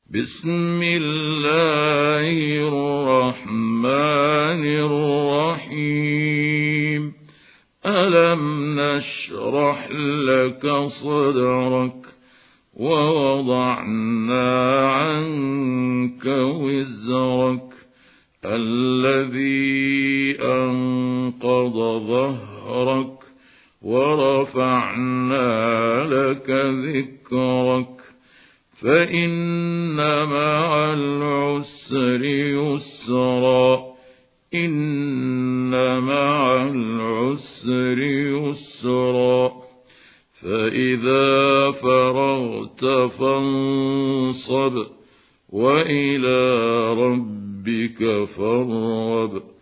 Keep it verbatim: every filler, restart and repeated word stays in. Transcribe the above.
بسم الله الرحمن الرحيم. ألم نشرح لك صدرك ووضعنا عنك وزرك الذي أنقض ظهرك ورفعنا لك ذكرك فإن مع العسر يسرا إن مع العسر يسرا فإذا فرغت فانصب وإلى ربك فارغب.